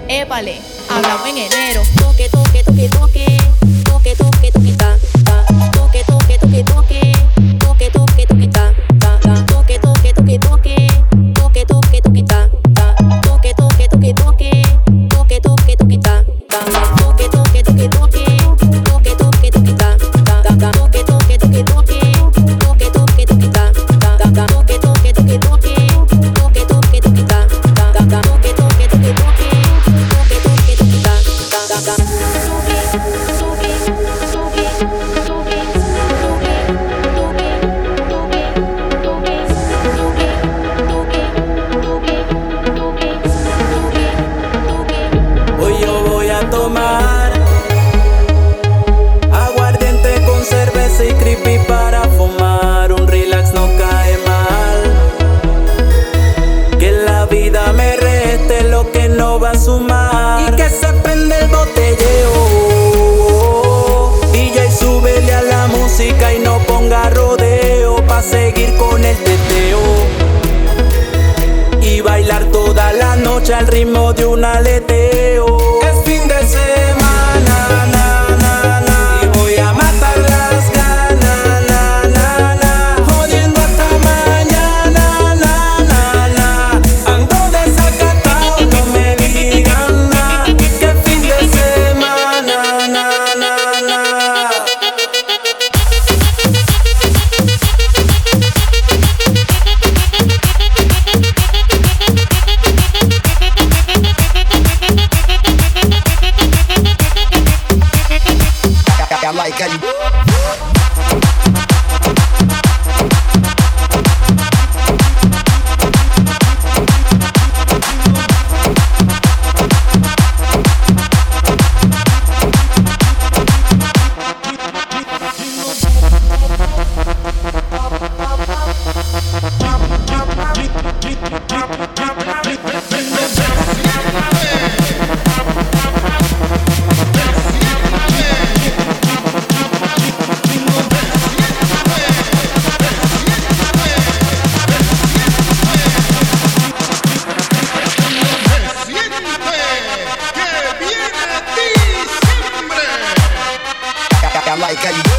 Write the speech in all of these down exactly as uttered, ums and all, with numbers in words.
Épale, hablamos en enero. Toque, toque, toque, toque. Toque, toque, toque, ta, ta. Toque, toque, toque, toque. Toque, toque, toque, ta, ta, ta. Toque, toque, toque, toque. Toque, toque, toque, ta, ta. Toque, toque, toque, toque. Toque, toque, toque, ta, ta, ta. Toque, toque, toque, toque. Toque, toque, toque, ta, ta, ta. Toque, toque, toque, toque. Toque, toque, toque, ta, ta, ta. Toque, toque, toque, toque. Toque, toque, toque, ta, ta, ta. Toque, toque, toque, toque. Toque, toque, toque, ta, ta, ta. Hoy yo voy a tomar aguardiente con cerveza y creepy para fumar. Un relax no cae mal. Que la vida me reste lo que no va a sumar. Y que se prende el botelleo. D J, súbele a la música y no ponga rodeo pa' seguir con el teteo. Y bailar toda la noche al ritmo de un aleteo. Es fin de semana, na, na, na, y voy a matar las ganas, na, na, na, jodiendo hasta mañana, na, na, na. Ando desacatado, no me digan nada, que fin de semana, na, na, na. I like how you. I like how you.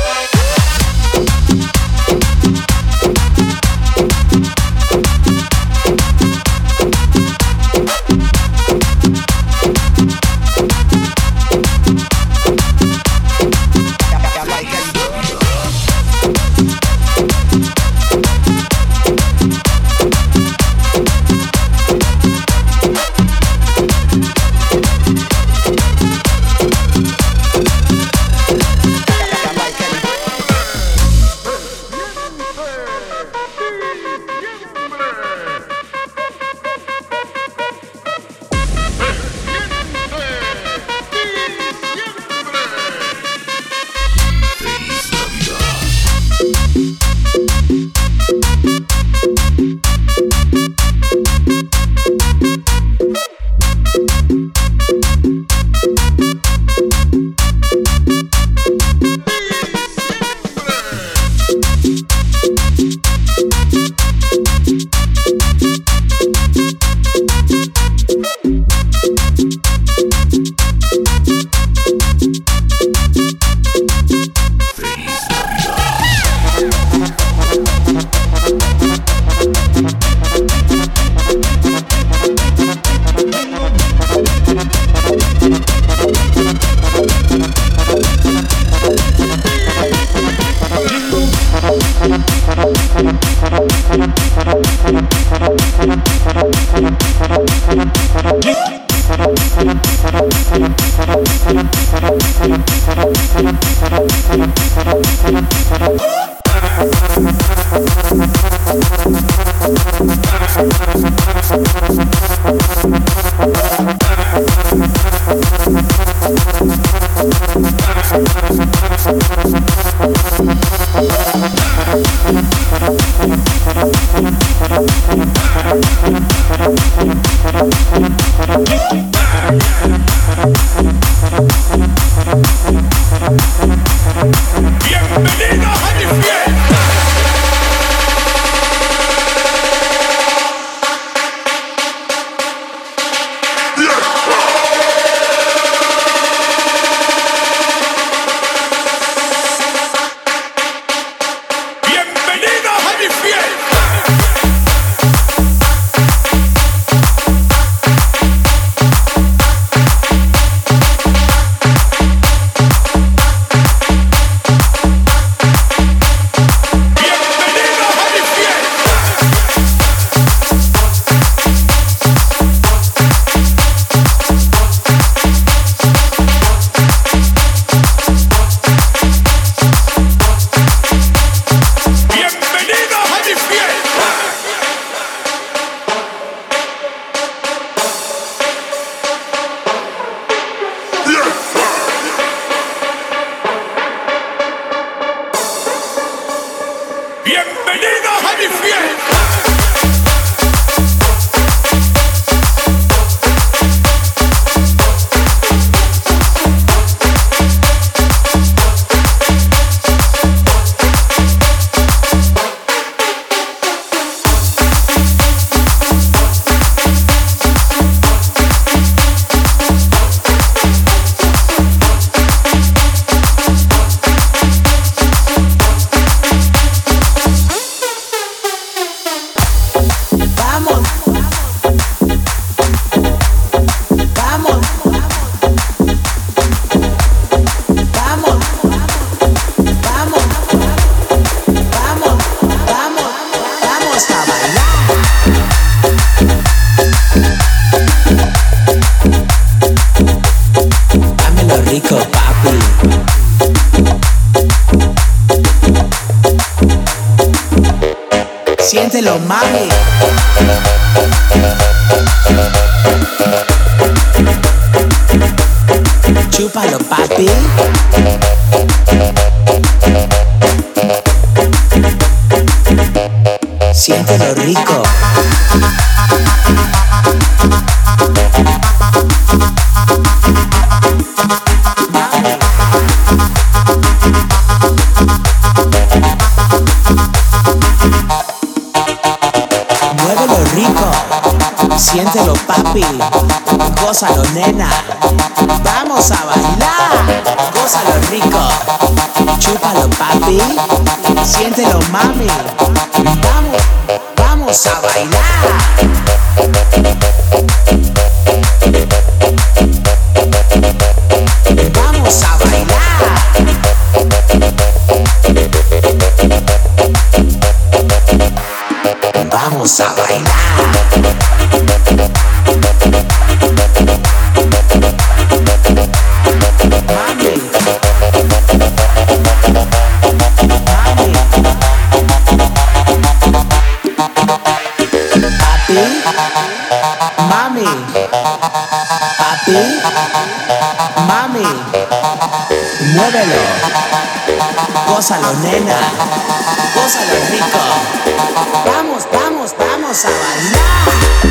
Bienvenidos a mi fiesta. siéntelo, mami. Chúpalo, papi. Siéntelo rico. Muévelo rico. Siéntelo, papi. Gózalo, nena. Vamos a bailar. Gózalo rico. Chúpalo, papi. Siéntelo, mami. Vamos, vamos a bailar. Vamos a bailar. Vamos a bailar. Mami. Mami. Papi. Mami. Papi. Mami. Muévelo. Gózalo, nena. Gózalo rico. Vamos, vamos, vamos a bailar.